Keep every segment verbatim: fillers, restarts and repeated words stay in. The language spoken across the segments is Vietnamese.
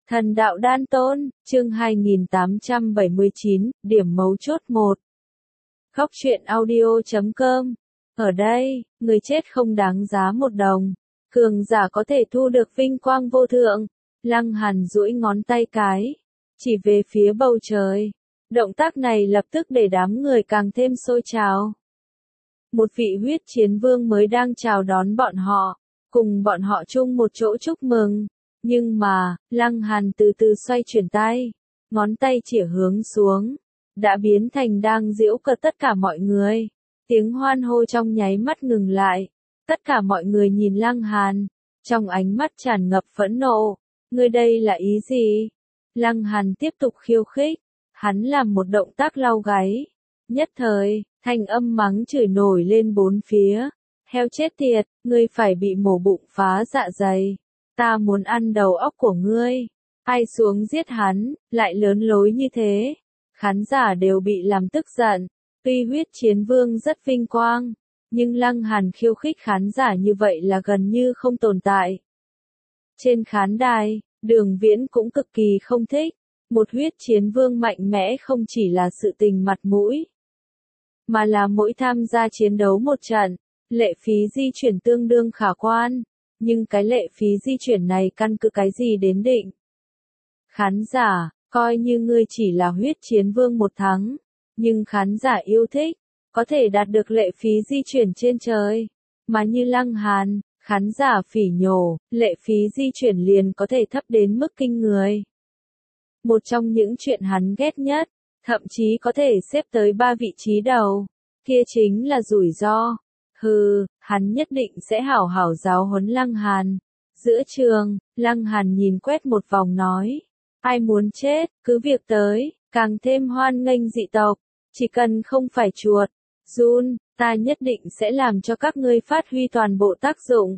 Thần đạo đan tôn, chương hai nghìn tám trăm bảy mươi chín, điểm mấu chốt một. Góc truyện audio chấm com. Ở đây, người chết không đáng giá một đồng. Cường giả có thể thu được vinh quang vô thượng. Lăng Hàn duỗi ngón tay cái, chỉ về phía bầu trời. Động tác này lập tức để đám người càng thêm sôi trào. Một vị huyết chiến vương mới đang chào đón bọn họ, cùng bọn họ chung một chỗ chúc mừng. Nhưng mà, Lăng Hàn từ từ xoay chuyển tay, ngón tay chỉ hướng xuống, đã biến thành đang giễu cợt tất cả mọi người. Tiếng hoan hô trong nháy mắt ngừng lại, tất cả mọi người nhìn Lăng Hàn, trong ánh mắt tràn ngập phẫn nộ. Ngươi đây là ý gì? Lăng Hàn tiếp tục khiêu khích, hắn làm một động tác lau gáy. Nhất thời, thanh âm mắng chửi nổi lên bốn phía. Heo chết tiệt, ngươi phải bị mổ bụng phá dạ dày. Ta muốn ăn đầu óc của ngươi. Ai xuống giết hắn, lại lớn lối như thế. Khán giả đều bị làm tức giận. Tuy huyết chiến vương rất vinh quang, nhưng Lăng Hàn khiêu khích khán giả như vậy là gần như không tồn tại. Trên khán đài, Đường Viễn cũng cực kỳ không thích. Một huyết chiến vương mạnh mẽ không chỉ là sự tình mặt mũi, mà là mỗi tham gia chiến đấu một trận, lệ phí di chuyển tương đương khả quan. Nhưng cái lệ phí di chuyển này căn cứ cái gì đến định? Khán giả, coi như ngươi chỉ là huyết chiến vương một tháng, nhưng khán giả yêu thích, có thể đạt được lệ phí di chuyển trên trời. Mà như Lăng Hàn, khán giả phỉ nhổ, lệ phí di chuyển liền có thể thấp đến mức kinh người. Một trong những chuyện hắn ghét nhất, thậm chí có thể xếp tới ba vị trí đầu, kia chính là rủi ro. Hừ, hắn nhất định sẽ hảo hảo giáo huấn Lăng Hàn. Giữa trường, Lăng Hàn nhìn quét một vòng nói, ai muốn chết, cứ việc tới, càng thêm hoan nghênh dị tộc, chỉ cần không phải chuột, giun, ta nhất định sẽ làm cho các ngươi phát huy toàn bộ tác dụng.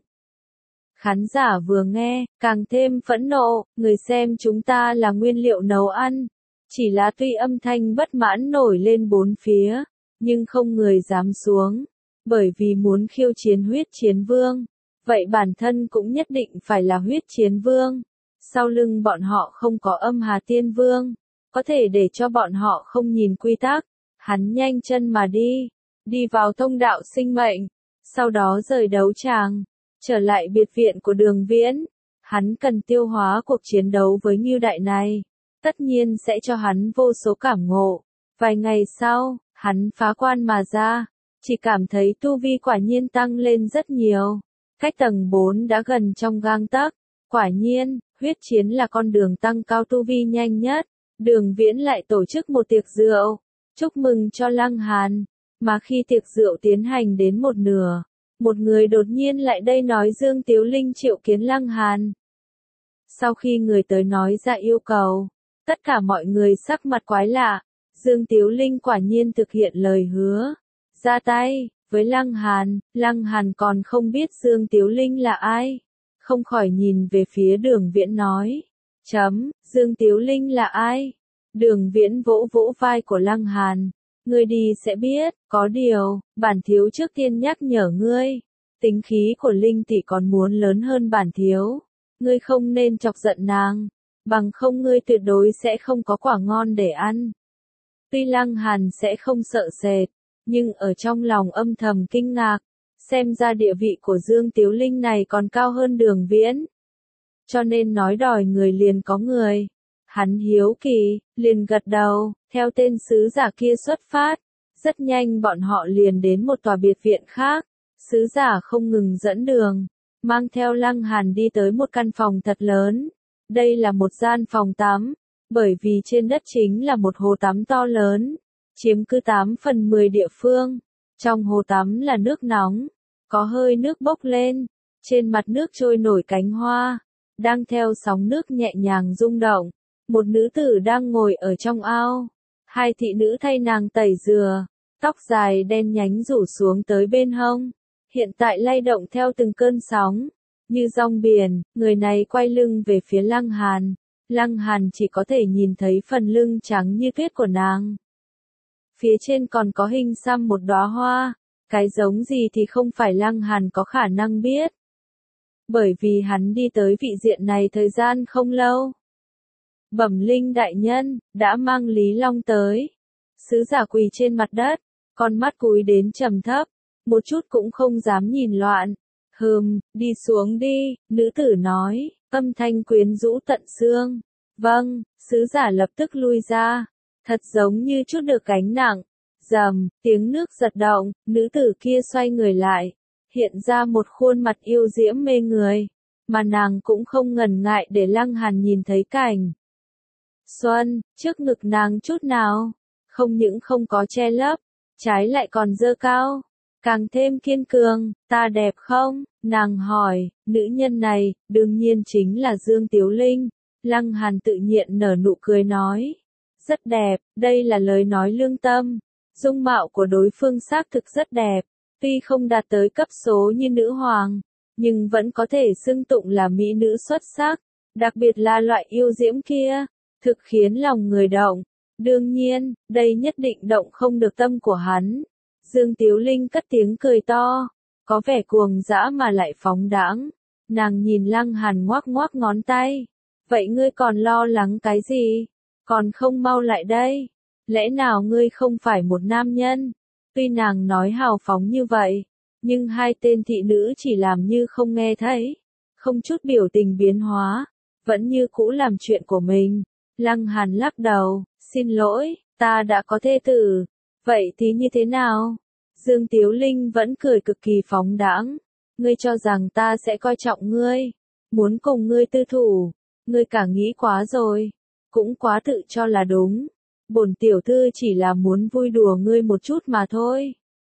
Khán giả vừa nghe, càng thêm phẫn nộ, người xem chúng ta là nguyên liệu nấu ăn. Chỉ là tuy âm thanh bất mãn nổi lên bốn phía, nhưng không người dám xuống. Bởi vì muốn khiêu chiến huyết chiến vương, vậy bản thân cũng nhất định phải là huyết chiến vương. Sau lưng bọn họ không có âm hà tiên vương, có thể để cho bọn họ không nhìn quy tắc. Hắn nhanh chân mà đi, đi vào thông đạo sinh mệnh, sau đó rời đấu tràng, trở lại biệt viện của Đường Viễn. Hắn cần tiêu hóa cuộc chiến đấu với Ngưu Đại này, tất nhiên sẽ cho hắn vô số cảm ngộ. Vài ngày sau, hắn phá quan mà ra. Chỉ cảm thấy tu vi quả nhiên tăng lên rất nhiều. Cách tầng bốn đã gần trong gang tấc. Quả nhiên, huyết chiến là con đường tăng cao tu vi nhanh nhất. Đường Viễn lại tổ chức một tiệc rượu, chúc mừng cho Lăng Hàn. Mà khi tiệc rượu tiến hành đến một nửa, một người đột nhiên lại đây nói Dương Tiếu Linh triệu kiến Lăng Hàn. Sau khi người tới nói ra yêu cầu, tất cả mọi người sắc mặt quái lạ. Dương Tiếu Linh quả nhiên thực hiện lời hứa. Ra tay, với Lăng Hàn, Lăng Hàn còn không biết Dương Tiếu Linh là ai. Không khỏi nhìn về phía Đường Viễn nói. Chấm, Dương Tiếu Linh là ai? Đường Viễn vỗ vỗ vai của Lăng Hàn. Ngươi đi sẽ biết, có điều, bản thiếu trước tiên nhắc nhở ngươi. Tính khí của Linh tỷ còn muốn lớn hơn bản thiếu. Ngươi không nên chọc giận nàng, bằng không ngươi tuyệt đối sẽ không có quả ngon để ăn. Tuy Lăng Hàn sẽ không sợ sệt, nhưng ở trong lòng âm thầm kinh ngạc, xem ra địa vị của Dương Tiếu Linh này còn cao hơn Đường Viễn. Cho nên nói đòi người liền có người. Hắn hiếu kỳ, liền gật đầu, theo tên sứ giả kia xuất phát. Rất nhanh bọn họ liền đến một tòa biệt viện khác. Sứ giả không ngừng dẫn đường, mang theo Lăng Hàn đi tới một căn phòng thật lớn. Đây là một gian phòng tắm, bởi vì trên đất chính là một hồ tắm to lớn, chiếm cứ tám phần mười địa phương. Trong hồ tắm là nước nóng, có hơi nước bốc lên, trên mặt nước trôi nổi cánh hoa, đang theo sóng nước nhẹ nhàng rung động. Một nữ tử đang ngồi ở trong ao, hai thị nữ thay nàng tẩy rửa, tóc dài đen nhánh rủ xuống tới bên hông, hiện tại lay động theo từng cơn sóng, như dòng biển. Người này quay lưng về phía Lăng Hàn, Lăng Hàn chỉ có thể nhìn thấy phần lưng trắng như tuyết của nàng. Phía trên còn có hình xăm một đóa hoa, cái giống gì thì không phải Lăng Hàn có khả năng biết. Bởi vì hắn đi tới vị diện này thời gian không lâu. Bẩm Linh đại nhân, đã mang Lý Long tới. Sứ giả quỳ trên mặt đất, con mắt cúi đến trầm thấp, một chút cũng không dám nhìn loạn. Hừm, đi xuống đi, nữ tử nói, âm thanh quyến rũ tận xương. Vâng, sứ giả lập tức lui ra, thật giống như chút được gánh nặng. Rầm, tiếng nước giật động, nữ tử kia xoay người lại, hiện ra một khuôn mặt yêu diễm mê người, mà nàng cũng không ngần ngại để Lăng Hàn nhìn thấy cảnh. Xuân, trước ngực nàng chút nào, không những không có che lấp, trái lại còn dơ cao, càng thêm kiên cường. Ta đẹp không? Nàng hỏi. Nữ nhân này, đương nhiên chính là Dương Tiếu Linh. Lăng Hàn tự nhiên nở nụ cười nói. Rất đẹp, đây là lời nói lương tâm. Dung mạo của đối phương xác thực rất đẹp, tuy không đạt tới cấp số như nữ hoàng, nhưng vẫn có thể xưng tụng là mỹ nữ xuất sắc, đặc biệt là loại yêu diễm kia, thực khiến lòng người động. Đương nhiên, đây nhất định động không được tâm của hắn. Dương Tiếu Linh cất tiếng cười to, có vẻ cuồng dã mà lại phóng đãng. Nàng nhìn Lăng Hàn ngoác ngoác ngón tay. Vậy ngươi còn lo lắng cái gì? Còn không mau lại đây? Lẽ nào ngươi không phải một nam nhân? Tuy nàng nói hào phóng như vậy, nhưng hai tên thị nữ chỉ làm như không nghe thấy, không chút biểu tình biến hóa, vẫn như cũ làm chuyện của mình. Lăng Hàn lắc đầu, xin lỗi, ta đã có thê tử. Vậy thì như thế nào? Dương Tiếu Linh vẫn cười cực kỳ phóng đãng. Ngươi cho rằng ta sẽ coi trọng ngươi, muốn cùng ngươi tư thủ, ngươi cả nghĩ quá rồi, cũng quá tự cho là đúng. Bổn tiểu thư chỉ là muốn vui đùa ngươi một chút mà thôi.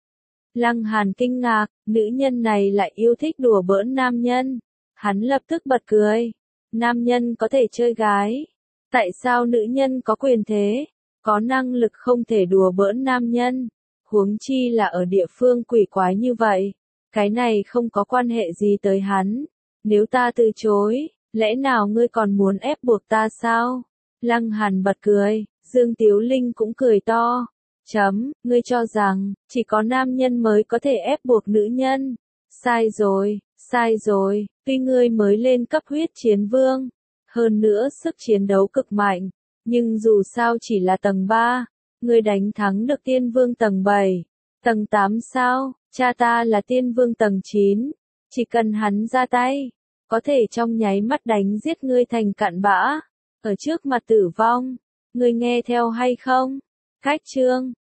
Lăng Hàn kinh ngạc, nữ nhân này lại yêu thích đùa bỡn nam nhân. Hắn lập tức bật cười. Nam nhân có thể chơi gái, tại sao nữ nhân có quyền thế, có năng lực không thể đùa bỡn nam nhân, huống chi là ở địa phương quỷ quái như vậy. Cái này không có quan hệ gì tới hắn. Nếu ta từ chối, lẽ nào ngươi còn muốn ép buộc ta sao? Lăng Hàn bật cười, Dương Tiếu Linh cũng cười to. Chấm, ngươi cho rằng, chỉ có nam nhân mới có thể ép buộc nữ nhân. Sai rồi, sai rồi, tuy ngươi mới lên cấp huyết chiến vương, hơn nữa sức chiến đấu cực mạnh, nhưng dù sao chỉ là tầng ba, ngươi đánh thắng được tiên vương tầng bảy, tầng tám sao, cha ta là tiên vương tầng chín, chỉ cần hắn ra tay, có thể trong nháy mắt đánh giết ngươi thành cặn bã, ở trước mặt tử vong, ngươi nghe theo hay không? Khách chương